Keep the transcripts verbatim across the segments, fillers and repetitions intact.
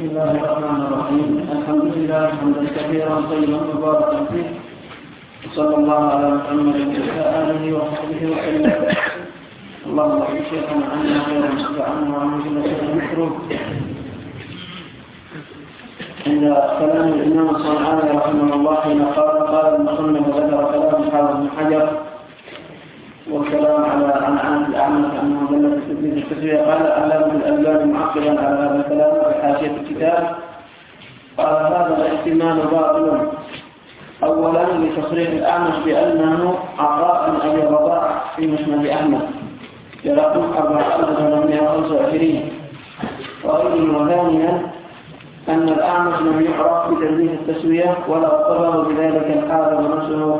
بسم الله الرحمن الرحيم. الحمد لله حمدا كثيرا طيبا مباركا فيه، وصلى الله على محمد وعلى آله وصحبه وسلم. اللهم اغفر شيخنا عنا خيرا وعنه وعن كل شيء مكروه. عند كلام الإمام الصنعاني رحمه الله حين قال قال المصنف وذكر كلام حافظ بن حجر والكلام على عن عن الأعمش أنه دل في تثبيت التسوية. قال علامة الألباني معقبا على هذا الكلام في حاشية الكتاب قال هذا الاحتمال باطل، أولا لتصريح الأعمش بأنه عطاء أبي الرضاع في مسند أحمد برقم أربعة آلاف وثمانمائة وخمسة وعشرين، وغيره. وثانيا أن الأعمش لم يعرف بتدليس التسوية ولا اضطره بذلك الحافظ نفسه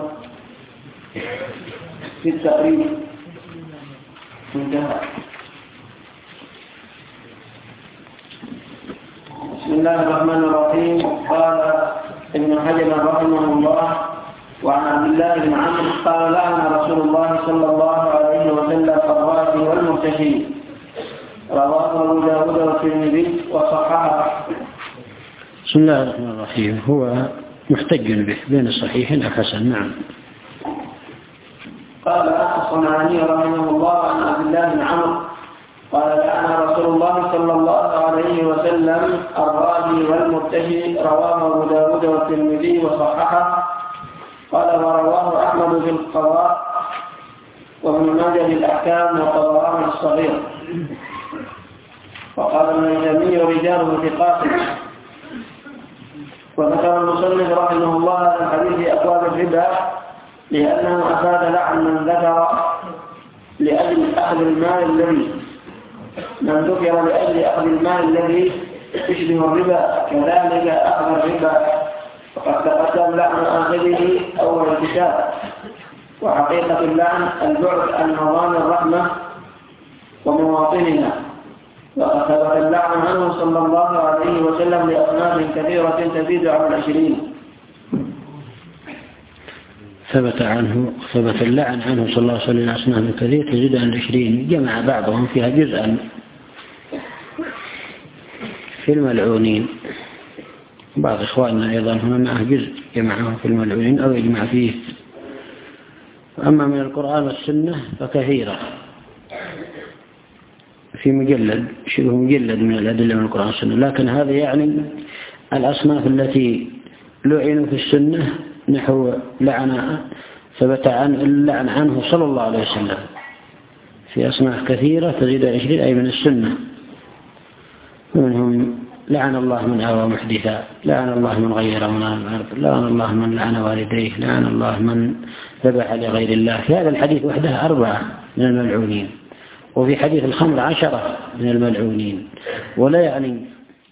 في التقريب. انتهى. بسم الله الرحمن الرحيم. قال ابن حجر رحمه الله وعن عبد الله بن عمرو قال لعن رسول الله صلى الله عليه وسلم الراشي والمرتشي، رواه أبو داود والترمذي وصححه. بسم الله الرحمن الرحيم. هو محتج به بين الصحيحين الحسن. نعم. قال الصنعاني رحمه الله عن عبد الله بن عمرو قال لعن رسول الله صلى الله عليه وسلم الراشي والمرتشي، رواه أبو داود والترمذي وصححه. قال ورواه أحمد في القضاء وابن ماجه الأحكام وطبراني الصغير. وقال ابن تيمية رجاله ثقات. وذكر المصنف رحمه الله هذا الحديث في أبواب الربا لأنه أفاد لعن من ذكر لأجل أخذ المال الذي من ذكر لأجل أخذ المال الذي يشبه الربا، كذلك أخذ الربا، وقد تقدم لعن آخذه أول الكتاب. وحقيقة اللعن البعد عن مظان الرحمة ومواطنها، وقد ثبت اللعن عنه صلى الله عليه وسلم لأصناف كثيرة تزيد على العشرين. ثبت عنه ثبت اللعن عنه صلى الله عليه وسلم لأصناف كثيرة تزيد عن العشرين، جمع بعضهم فيها جزءا في الملعونين. بعض إخواننا أيضا هنا معه جزء جمعه في الملعونين أو يجمع فيه. أما من القرآن والسنة فكثيرة في مجلد شبه مجلد من الأدلة من القرآن والسنة، لكن هذا يعني الأصناف التي لعنوا في السنة نحو لعن ثبت عن اللعن عنه صلى الله عليه وسلم في أصناف كثيرة تزيد عشرين أي من السنة. منهم لعن الله من آوى محدثا، لعن الله من غير منار الأرض، لعن الله من لعن والديه، لعن الله من ذبح لغير الله. في هذا الحديث وحده أربعة من الملعونين، وفي حديث الخمر عشرة من الملعونين. ولا يعني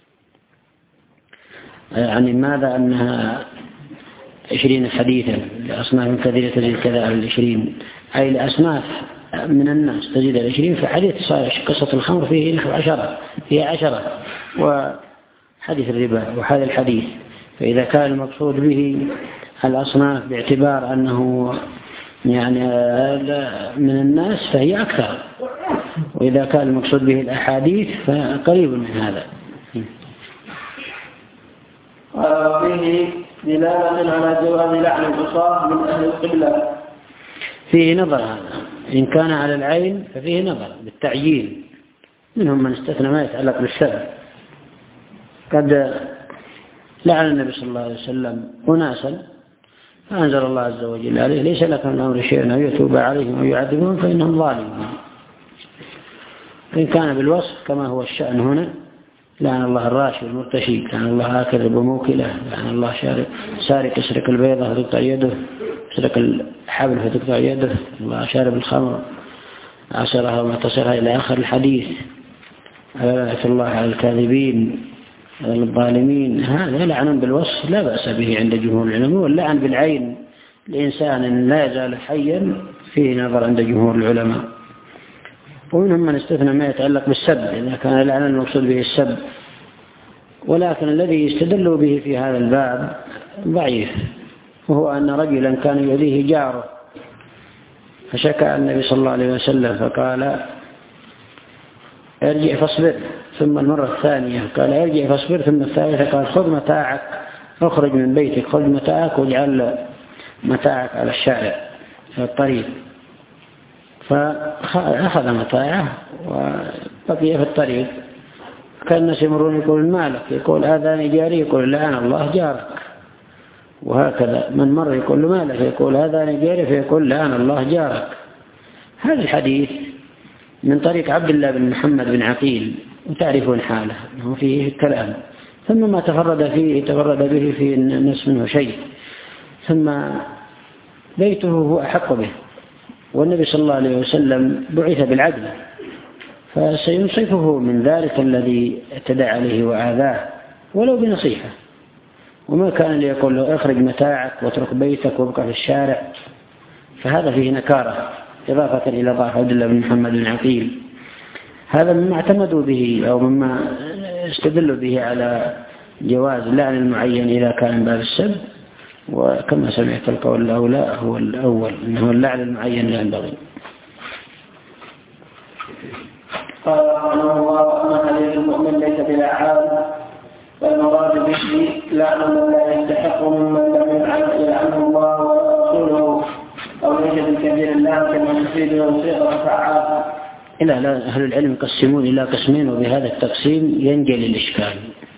يعني ماذا أنها عشرين حديثا لأصناف كثيرة تزيد كذا على العشرين، أي لأصناف من الناس تزيد على العشرين. في حديث قصة الخمر فيه نحو عشرة فيه عشرة وحديث الربا وهذا الحديث. فإذا كان المقصود به الأصناف باعتبار أنه يعني من الناس فهي أكثر، وإذا كان المقصود به الأحاديث فقريب من هذا. وفيه دلالة على جواز لعن العصاة من أهل القبلة. فيه نظر هذا، إن كان على العين ففيه نظر بالتعيين، منهم من استثنى ما يتعلق بالسبب. قد لعن النبي صلى الله عليه وسلم أناسا فأنزل الله عز وجل عليه ليس لك من الأمر شيء أو يتوب عليهم أو يعذبهم فإنهم ظالمون. إن كان بالوصف كما هو الشأن هنا، لعن الله الراشي والمرتشي، لعن الله آكل بموكله، لعن الله شارق سارق يسرق البيضة فتقطع يده، يسرق الحبل فتقطع يده، الله شارب الخمر عصرها وما تصرها إلى آخر الحديث. لعنة الله على الكاذبين الظالمين. هذا لعن بالوصف لا بأس به عند جمهور العلماء، واللعن بالعين لإنسان لا يزال حيا فيه نظر عند جمهور العلماء. ومنهم من استثنى ما يتعلق بالسب إذا كان اللعن المقصود به السب، ولكن الذي يستدل به في هذا الباب ضعيف، وهو أن رجلا كان يؤذيه جاره فشكى النبي صلى الله عليه وسلم فقال ارجع فاصبر، ثم المرة الثانية قال ارجع فاصبر، ثم الثالثة قال خذ متاعك، اخرج من بيتك، خذ متاعك واجعل متاعك على الشارع في الطريق. فأخذ متاعه وبقي في الطريق. كان الناس يمرون يقول مالك، يقول هذا جاري، يقول لعن الله جارك. وهكذا من مر يقول له مالك، يقول هذا جاري، فيقول لعن الله جارك. هذا الحديث من طريق عبد الله بن محمد بن عقيل، وتعرفون حاله أنه فيه كلام، ثم ما تفرد فيه تفرد به في الناس منه شيء، ثم بيته هو أحق به، والنبي صلى الله عليه وسلم بعث بالعدل، فسينصفه من ذلك الذي اعتدى عليه وآذاه ولو بنصيحة. وما كان ليقول له اخرج متاعك واترك بيتك وابقى في الشارع، فهذا فيه نكارة إضافة إلى ضعف عبد الله بن محمد بن عقيل. هذا مما اعتمدوا به أو مما استدلوا به على جواز لعن المعين إذا كان باب السب. وكما سمعت القول الأولى هو الأول، أنه اللعن المعين لا ينبغي. قال رحمه الله أن حديث المؤمن ليس بلعان، والمراد به لعن من لا يستحق ممن لم يلعنه الله ورسوله، أو ليس بكبير الله كما تفيد صيغة فعال. إلا لا، أهل العلم يقسمون إلى قسمين، وبهذا التقسيم ينجلي الإشكال.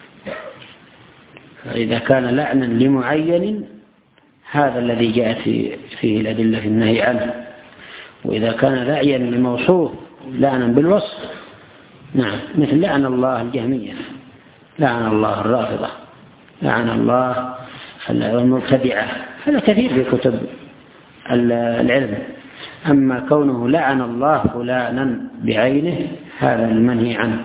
فإذا كان لعنا لمعين هذا الذي جاءت فيه الأدلة في النهي عنه، وإذا كان لعنا لموصوف لعنا بالوصف، نعم، مثل لعن الله الجهمية، لعن الله الرافضة، لعن الله المبتدعة، هذا كثير في كتب العلم. أما كونه لعن الله فلانا بعينه هذا المنهي عنه.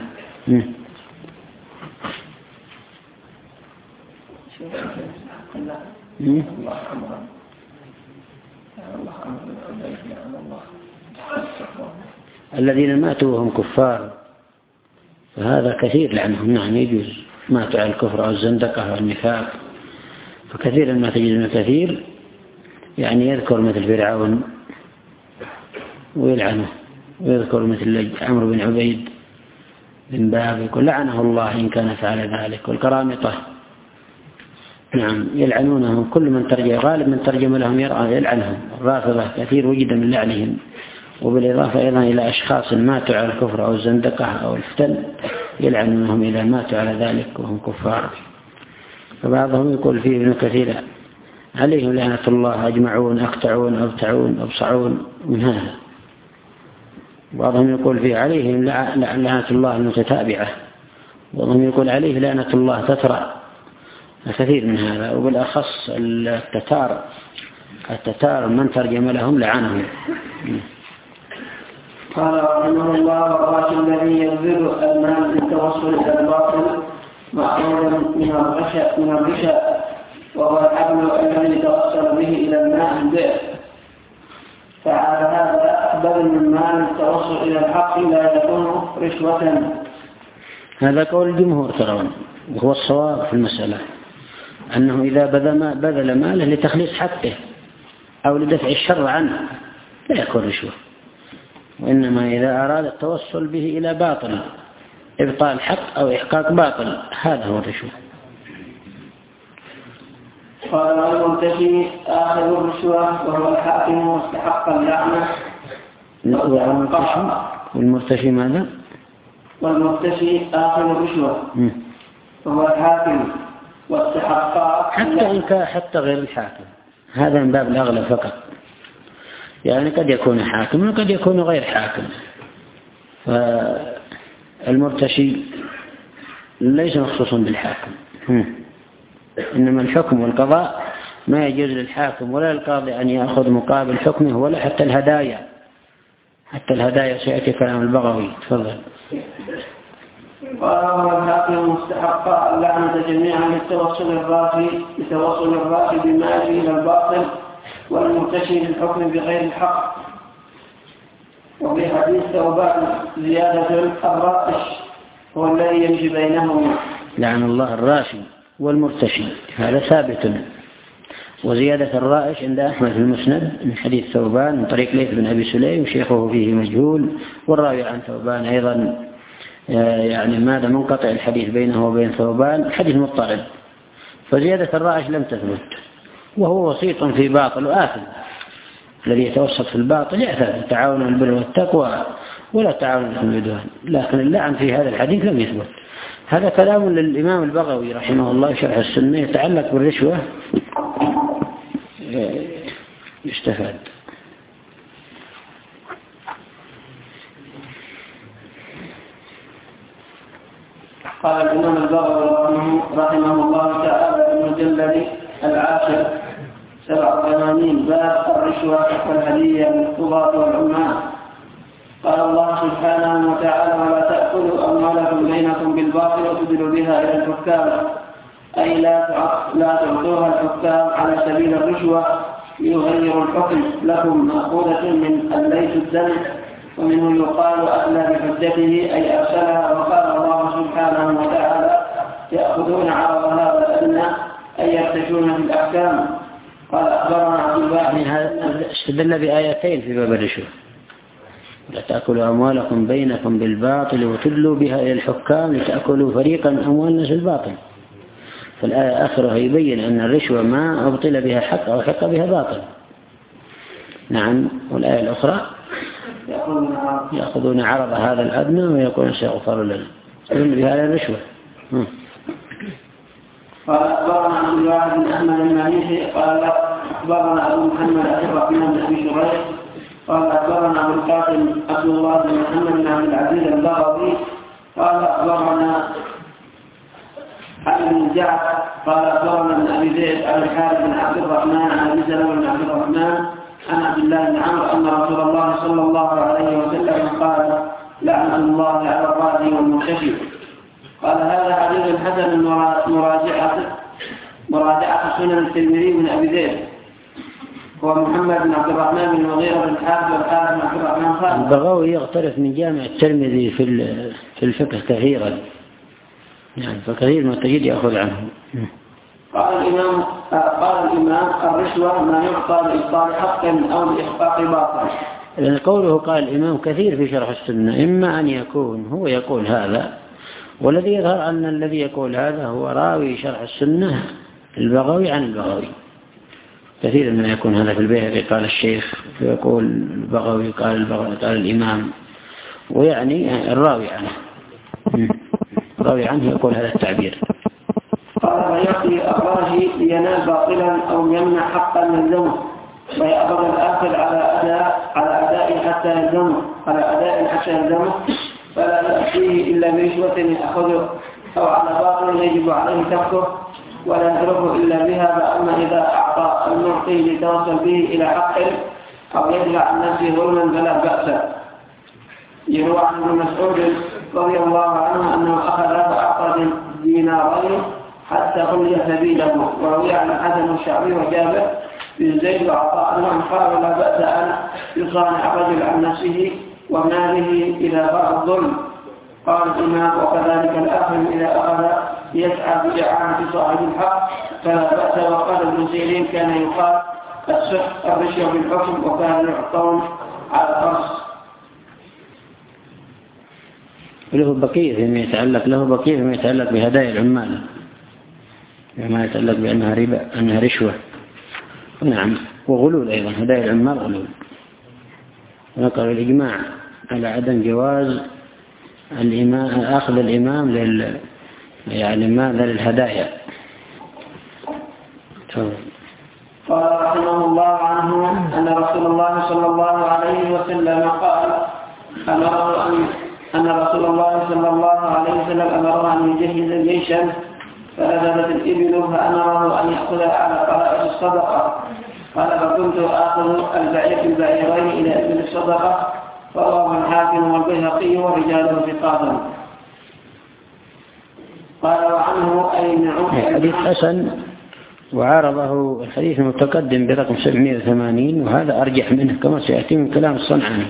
الذين ماتوا وهم كفار فهذا كثير لعنهم، نعم يجوز، ماتوا على الكفر أو الزندقة أو النفاق. فكثيرا ما تجد من كثير يعني يذكر مثل فرعون ويلعنه، ويذكر مثل عمرو بن عبيد بن باب يقول لعنه الله إن كان فعل ذلك. والكرامطة نعم يلعنونهم، كل من ترجم غالب من ترجم لهم يلعنهم. الرافضة كثير وجد من لعنهم، وبالإضافة أيضا إلى أشخاص ماتوا على الكفر أو الزندقة أو الفتن يلعنونهم إذا ماتوا على ذلك وهم كفار. فبعضهم يقول فيه ابن كثير عليهم لعنة الله أجمعون أقطعون أبتعون أبصعون من هذا. بعضهم يقول فيه عليهم لعنة الله المتتابعة، وبعضهم يقول عليه لعنة الله تترى، كثير من هذا. وبالأخص التتار التتار من ترجم لهم لعنهم. قال رحمه الله والراشد الذي يبذل المال للتوصل إلى الباطل مأخوذ من الغشاء من الغشاء وهو الحبل الذي يتوصل به إلى الماء البئر. فعلى هذا بذل المال للتوصل إلى الحق لا يكون رشوة. هذا قول الجمهور ترون، وهو الصواب في المسألة، أنه إذا بذل ماله لتخليص حقه أو لدفع الشر عنه لا يكون رشوة، وإنما إذا أراد التوصل به إلى باطل، إبطال حق أو إحقاق باطل، هذا هو الرشوة. قال والمرتشي آخذ الرشوة وهو الحاكم واستحق اللعنة. والمرتشي ماذا؟ والمرتشي آخذ الرشوة وهو الحاكم واستحق، حتى إن كان حتى غير الحاكم، هذا من باب الأغلب فقط. يعني قد يكون حاكم وقد يكون غير حاكم. فالمرتشي ليس مخصوصا بالحاكم، إنما الحكم والقضاء ما يجوز للحاكم ولا للقاضي أن يأخذ مقابل حكمه، ولا حتى الهدايا. حتى الهدايا سيأتي كلام البغوي. تفضل. وهو الحاكم مستحق اللعنة جميعا للتوصل الراقي لتوصل الراقي بما إلى الباطل، والمرتشي للحكم بغير الحق. وفي حديث ثوبان زيادة الرائش هو الذي يمشي بينهما. لعن الله الراشي والمرتشي، هذا ثابت. وزيادة الرائش عند أحمد في المسند من حديث ثوبان من طريق ليث بن أبي سليم، شيخه فيه مجهول، والراوي عن ثوبان أيضا يعني ماذا منقطع الحديث بينه وبين ثوبان حديث مضطرب، فزيادة الرائش لم تثبت، وهو وسيط في باطل وآثم. الذي يتوسط في الباطل يأثم، تعاون البر والتقوى ولا تعاون في العدوان، لكن اللعن في هذا الحديث لم يثبت. هذا كلام للإمام البغوي رحمه الله شرح السنة يتعلق بالرشوة يستفاد. قال الإمام البغوي رحمه الله تعالى في المجلد العاشر سبع وثمانين باب الرشوة والهدية للقضاة والعمال. قال الله سبحانه وتعالى: ولا تأكلوا أموالكم بينكم بالباطل وتدلوا بها إلى الحكام، أي لا لا تعطوها الحكام على سبيل الرشوة ليغيروا الحكم لكم، مأخوذة من الليث الدم، ومنه يقال أدلى بحجته أي أرسلها. وقال الله سبحانه وتعالى: يأخذون عرض هذا الأدنى أي يرتشون في الأحكام. قال أخبرنا عبد الواحد استدل بآيتين في باب الرشوة: لا تأكلوا أموالكم بينكم بالباطل وتدلوا بها إلى الحكام لتأكلوا فريقا أموال الناس بالباطل. فالآية آخرها يبين أن الرشوة ما أبطل بها حق أو حق بها باطل. نعم. والآية الأخرى: يأخذون عرض هذا الأدنى ويقولون سيغفر لنا، يستدل بها على الرشوة. قال أخبرنا عبد الواحد بن أحمد الماليحي قال أخبرنا أبو محمد عبد الرحمن بن أبي شريح قال أخبرنا أبو القاسم عبد الله بن محمد بن عبد العزيز البغوي قال أخبرنا علي بن جعفر قال أخبرنا ابن أبي زيد عن الحارث بن عبد الرحمن عن أبي سلمة بن عبد الرحمن عن عبد الله بن عمرو أن رسول الله صلى الله عليه وسلم قال: لعنة الله على الراضي والمرتشي. قال هذا حديث حسن مراجعة مراجعة سنن الترمذي من أبي زيد هو محمد بن عبد الرحمن بن المغيرة بن الحارث والحارث بن عبد الرحمن خالد. البغوي يقترف من جامع الترمذي في في الفقه كثيرا، يعني فكثير ما تجد يأخذ عنه. قال الإمام قال الإمام الرشوة ما يعطى لإبطال حق أو لإحقاق باطل. لأن قوله قال الإمام كثير في شرح السنة، إما أن يكون هو يقول هذا، والذي يظهر أن الذي يقول هذا هو راوي شرح السنة البغوي عن البغوي. كثير من يكون هذا في البيهقي قال الشيخ، ويقول البغوي قال البغوي قال الإمام، ويعني الراوي عنه الراوي عنه يقول هذا التعبير. قال: ويأتي الراجي لينال باطلا أو يمنع حقا يلزمه، ويأخذ الآخر على أداء على أداء حتى يلزمه على أداء حتى يلزمه فلا يأتيه إلا برشوة يأخذه، أو على باطل يجب عليه تركه ولا يتركه إلا بها. فأما إذا أعطى المعطي ليتوصل به إلى حق أو يدفع عن نفسه ظلما فلا بأس. يروى عن ابن مسعود رضي الله عنه أنه أخذ فأعطى دينارين حتى خلي سبيله. وروي عن الحسن الشعبي وجابر بن زيد وعطاء أنهم قالوا: لا بأس أن يصانع الرجل عن نفسه وماله إذا فاء الظلم. قال الإمام: وكذلك الآخر إذا أخذ يسعى بإعانة صاحب الحق فلا بأس. وقال ابن سيرين: كان يقال السحت الرشوة بالحكم، وكان يعطون على الفرس. له بقية فيما يتعلق له بقية فيما يتعلق بهدايا العمال، فيما يتعلق بأنها ربا أنها رشوة. نعم. وغلول أيضا، هدايا العمال غلول. ونقل الإجماع على عدم جواز الإمام أخذ الإمام لل يعني ماذا للهدايا. قال رحمه الله عنه أن رسول الله صلى الله عليه وسلم قال: أمره أن أن رسول الله صلى الله عليه وسلم أمره أن يجهز جيشا فنزلت الإبل فأمره أن يأخذ على قرائص الصدقة. قال: فكنت آخذ البعير البعيرين إلى إبل الصدقة. رواه الحاكم والبيهقي ورجاله ثقات. قال: وعنه أي نعم. حديث حسن وعارضه الحديث المتقدم برقم سبعمائة وثمانين، وهذا أرجح منه كما سيأتي من كلام الصنعاني.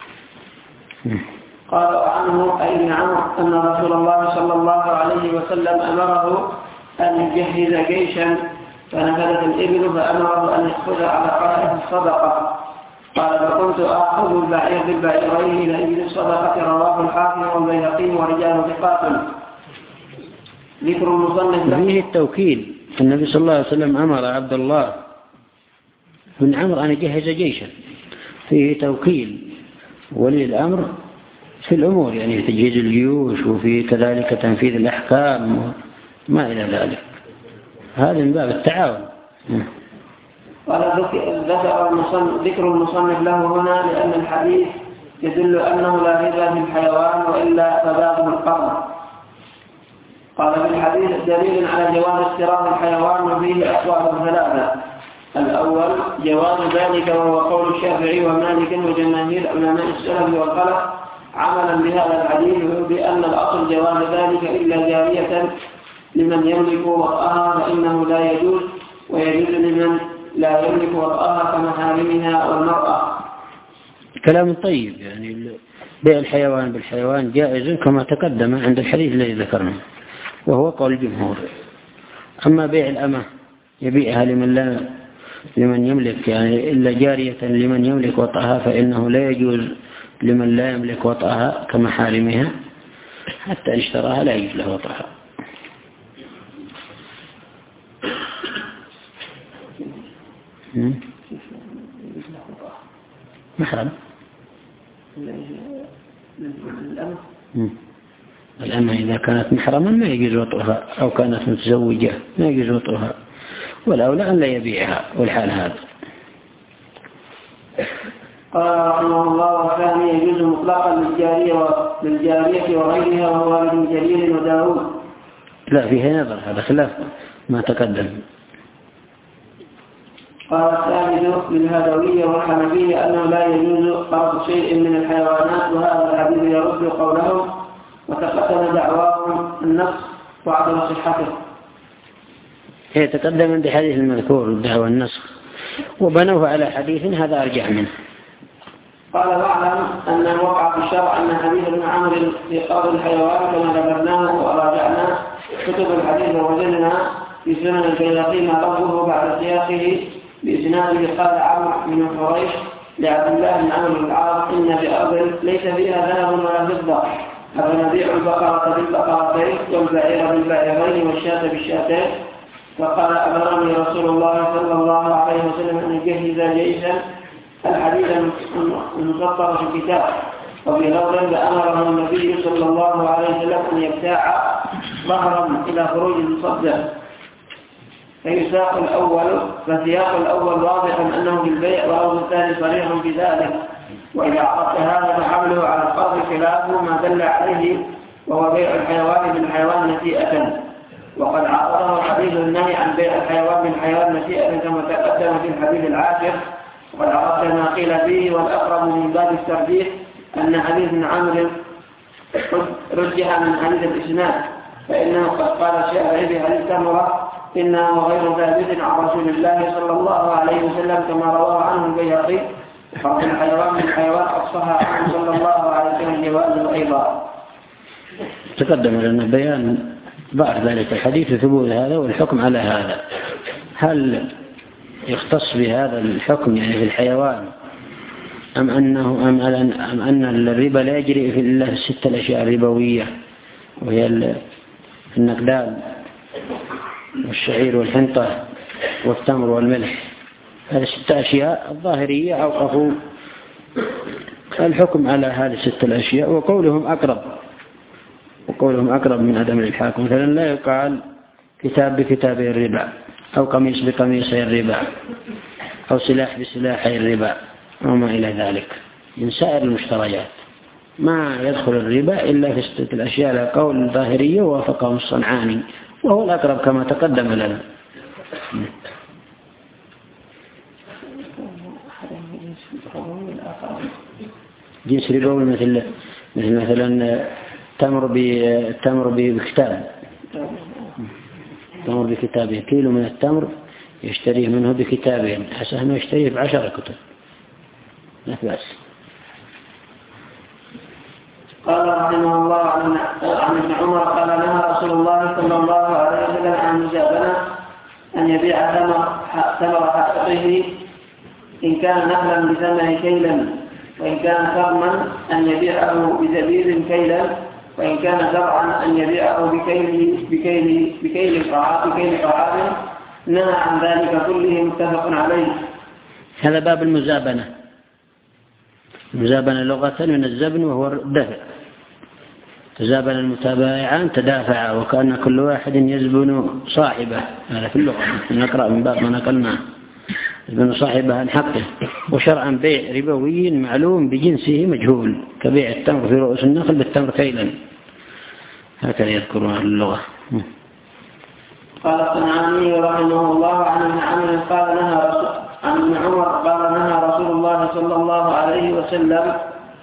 قال: وعنه أي نعم أن رسول الله صلى الله عليه وسلم أمره أن يجهز جيشا فنفذت الإبل فأمره أن يأخذ على قائد الصدقة. قال فكنت آخذ البعير بالبعيرين لأجل الصدقة. رواه الحاكم والبيهقي ورجال ثقات. ذكر المصنف فيه التوكيل. النبي صلى الله عليه وسلم أمر عبد الله بن عمرو أن يجهز جيشا، فيه توكيل ولي الأمر في الأمور، يعني تجهيز الجيوش وفي كذلك تنفيذ الأحكام وما إلى ذلك. هذا من باب التعاون. قال ذكر المصنف ذكر المصنف له هنا لأن الحديث يدل أنه لا ربا في الحيوان وإلا فبابه القرن. قال في الحديث دليل على جواز اشتراط الحيوان وفيه أقوال ثلاثة. الأول جواز ذلك وهو قول الشافعي ومالك وجماهير علماء السلف والخلف عملا بهذا الحديث، بأن الأصل جواز ذلك إلا جارية لمن يملك وطأها فإنه لا يجوز، ويجوز لمن لا يملك وطأها كمحارمها والمرأة. كلام طيب، يعني بيع الحيوان بالحيوان جائز كما تقدم عند الحديث الذي ذكرناه وهو قول الجمهور. أما بيع الأمة يبيعها لمن لا لمن يملك، يعني إلا جارية لمن يملك وطأها فإنه لا يجوز لمن لا يملك وطأها كمحارمها، حتى اشتراها لا يجوز له وطأها. محرم الأمة إذا كانت محرما ما يجوز وطئها، أو كانت متزوجة ما يجوز وطئها، والأولى أن لا يبيعها والحال هذا. قال رحمه الله وثاني يجوز مطلقا للجارية للجارية وغيرها وهو ابن جرير وداود. لا فيه نظر، هذا خلاف ما تقدم. قال الثالث للهدوية والحنفية أنه لا يجوز قرض شيء من الحيوانات، وهذا الحديث يرد قولهم وتقدم دعواهم النص وعدم صحته. هي تقدم عند حديث المذكور الدعوى النسخ وبنوه على حديث هذا أرجح منه. قال واعلم أن وقع في الشرع أن حديث ابن عمرو في قرض الحيوان كما ذكرناه وراجعناه كتب الحديث ووجدنا في سنن البيهقي ما لفظه بعد سياقه بإسناده. قال عمرو بن حريش لعبد الله بن عمرو بن العاص إن بأرض ليس فيها ذهب ولا فضة أفنبيع البقرة بالبقرتين والبعير بالبعيرين والشاة بالشاتين؟ فقال أمرني رسول الله صلى الله عليه وسلم أن يجهز جيشا. الحديث المسطر في الكتاب. وفي لفظ أمره النبي صلى الله عليه وسلم أن يبتاع ظهرا إلى خروج المصدر. فيساق الأول فسياق الأول واضح أنه بالبيع، وأول الثاني صريح في ذلك. وإذا عرفت هذا فحمله على القاضي خلافه ما دل عليه وهو بيع الحيوان بالحيوان نسيئة، وقد عرضه حديث النهي عن بيع الحيوان بالحيوان نسيئة كما تقدم في الحديث العاشر. وقد عرفت ما قيل فيه، والأقرب من باب الترجيح أن حديث ابن عمرو رجح من حديث الإسناد، فإنه قد قال الشافعي في حديث تمرة إنه غير ثابت عن رسول الله صلى الله عليه وسلم كما رواه عنه البيهقي. حرم الحيوان من الحيوان أصفها عنه صلى الله عليه وسلم جوازه أيضا. تقدم لنا بيان بعض ذلك الحديث ثبوت هذا والحكم على هذا. هل يختص بهذا الحكم يعني في الحيوان أم أنه أم أم أن الربا لا يجري إلا في الستة الأشياء الربوية، وهي النقدان والشعير والحنطة والتمر والملح؟ هذه ستة أشياء. الظاهرية أوقفوا الحكم على هذه الستة الأشياء، وقولهم أقرب وقولهم أقرب من عدم الحاكم. مثلا لا يقال كتاب بكتاب الربا، أو قميص بقميص الربا، أو سلاح بسلاح الربا، وما إلى ذلك من سائر المشتريات. ما يدخل الربا إلا في ستة الأشياء على قول الظاهرية ووافقهم الصنعاني، وهو الأقرب كما تقدم لنا. جنس ربوي مثل مثل مثلا تمر بالتمر بكتاب تمر بكتابه، كيلو من التمر يشتريه منه بكتابه، حسنا يشتريه بعشر كتب لا بأس. قال رحمه الله عن ابن عمر قال نهى رسول الله صلى الله عليه وسلم عن مزابنة أن يبيع ثمر ثمر حقه إن كان نخلا بثمن كيلا، وإن كان كرما أن يبيعه بزبيب كيلا، وإن كان زرعا أن يبيعه بكيل بكيل بكيل طعام بكيل طعام. نهى عن ذلك كله متفق عليه. هذا باب المزابنة. المزابنة لغة من الزبن وهو الدفع. تزابن المتبايعان تدافعا وكأن كل واحد يزبن صاحبه، هذا في اللغة نقرأ من باب ما نقلناه، يزبن صاحبه عن حقه. وشرعا بيع ربوي معلوم بجنسه مجهول كبيع التمر في رؤوس النخل بالتمر كيلا، هكذا يذكرون اللغة. قال الصنعاني رحمه الله عن ابن عمرو قال نهى عن ابن عمر قال نهى رسول الله صلى الله عليه وسلم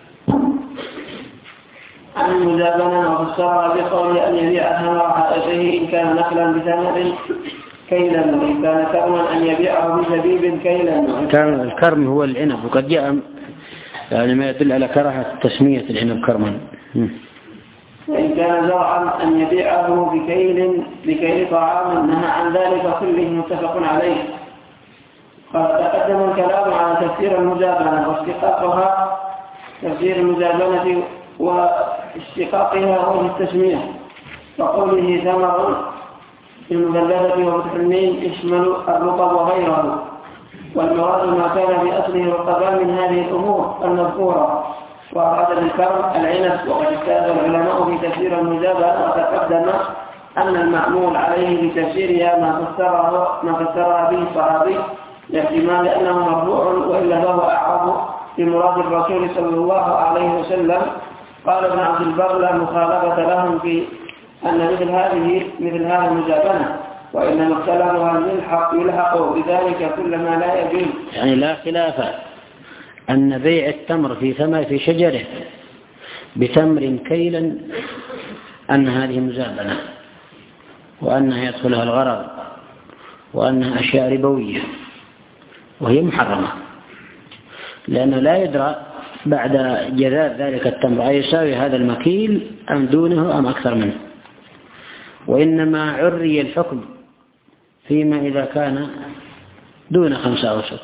عن المزابنة، وفسرها بقوله أن يبيع ثمر حائطه إن كان نخلا بثمر كيلا، وإن كان كرما أن يبيعه بزبيب كيلا. كان الكرم هو العنب، وقد جاء يعني ما يدل على كراهة تسمية العنب كرما. وإن كان زرعا أن يبيعه بكيل بكيل طعام. نهى عن ذلك كله متفق عليه. قال تقدم الكلام على تفسير المزابنة واشتقاقها، تفسير المزابنة واشتقاقها وجه التسمية، وقوله ثمر في المثلثة وفتح الميم يشمل الرطب وغيره، والمراد ما كان في أصله رطبا من هذه الأمور المذكورة، وأراد بالكرم العنب. وقد اجتهد العلماء في تفسير المزابنة، وتقدم أن المعمول عليه بتفسيرها ما فسرها ما فسرها به الصحابي لاحتمال أنه مرفوع، وإلا فهو أعرض بمراد الرسول صلى الله عليه وسلم. قال ابن عبد البر لا مخالفة لهم في أن مثل هذه مثل هذه المزابنة، وإنما اختلفها يلحق يلحق بذلك كل ما لا يجوز. يعني لا خلاف أن بيع التمر في ثمر في شجره بتمر كيلا أن هذه مزابنة، وأنها يدخلها الغرض، وأنها أشياء ربوية وهي محرمة، لأنه لا يدرى بعد جذاذ ذلك التمر أيساوي هذا المكيل أم دونه أم أكثر منه. وإنما عري الحكم فيما إذا كان دون خمسة أوسط،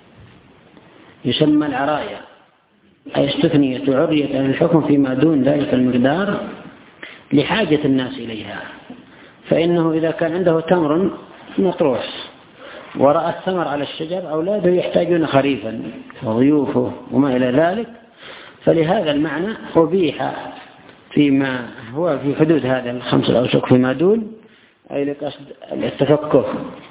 يسمى العرايا، أي استثنيت وعريت عن الحكم فيما دون ذلك المقدار لحاجة الناس إليها. فإنه إذا كان عنده تمر مطروح ورأى الثمر على الشجر، أولاده يحتاجون خريفا وضيوفه وما إلى ذلك، فلهذا المعنى أبيح فيما هو في حدود هذا الخمس الأوسق فيما دون، أي لقصد التفكه.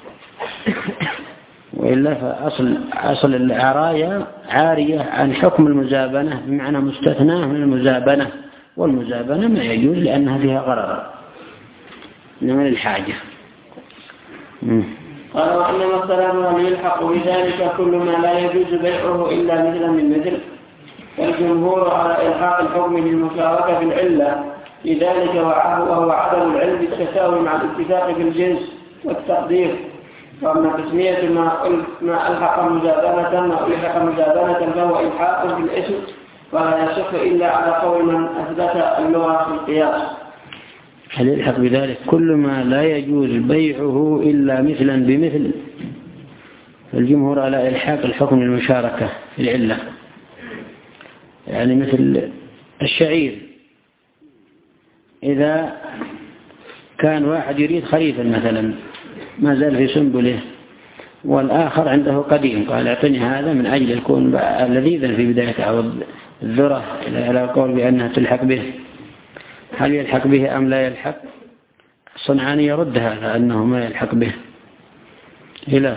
وإلا فأصل أصل العرايا عارية عن حكم المزابنة، بمعنى مستثنى من المزابنة، والمزابنة ما يجوز لأنها فيها غرر من الحاجة. قال وإنما السلام يلحق بذلك كل ما لا يجوز بيعه إلا مثلا من مثل، والجمهور على إلحاق الحكم بالمشاركة في العلة لذلك، وهو عدم العلم بالتساوي مع الاتفاق في الجنس والتقدير. وأما تسمية ما ألحق مزابنة ما ألحق مزابنة فهو إلحاق في الاسم، ولا يصح إلا على قول من أثبت اللغة في القياس. هل يلحق بذلك كل ما لا يجوز بيعه إلا مثلا بمثل؟ الجمهور على إلحاق الحكم المشاركة في العلة، يعني مثل الشعير، إذا كان واحد يريد خريفا مثلا ما زال في سنبله، والآخر عنده قديم، قال اعطني هذا من أجل يكون لذيذا في بداية عوض الذرة على قول بأنها تلحق به. هل يلحق به أم لا يلحق؟ الصنعاني يرد هذا أنه ما يلحق به. إله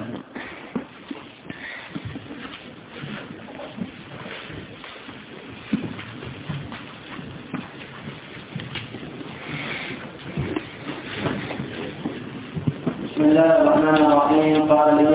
بسم الله الرحمن الرحيم. قال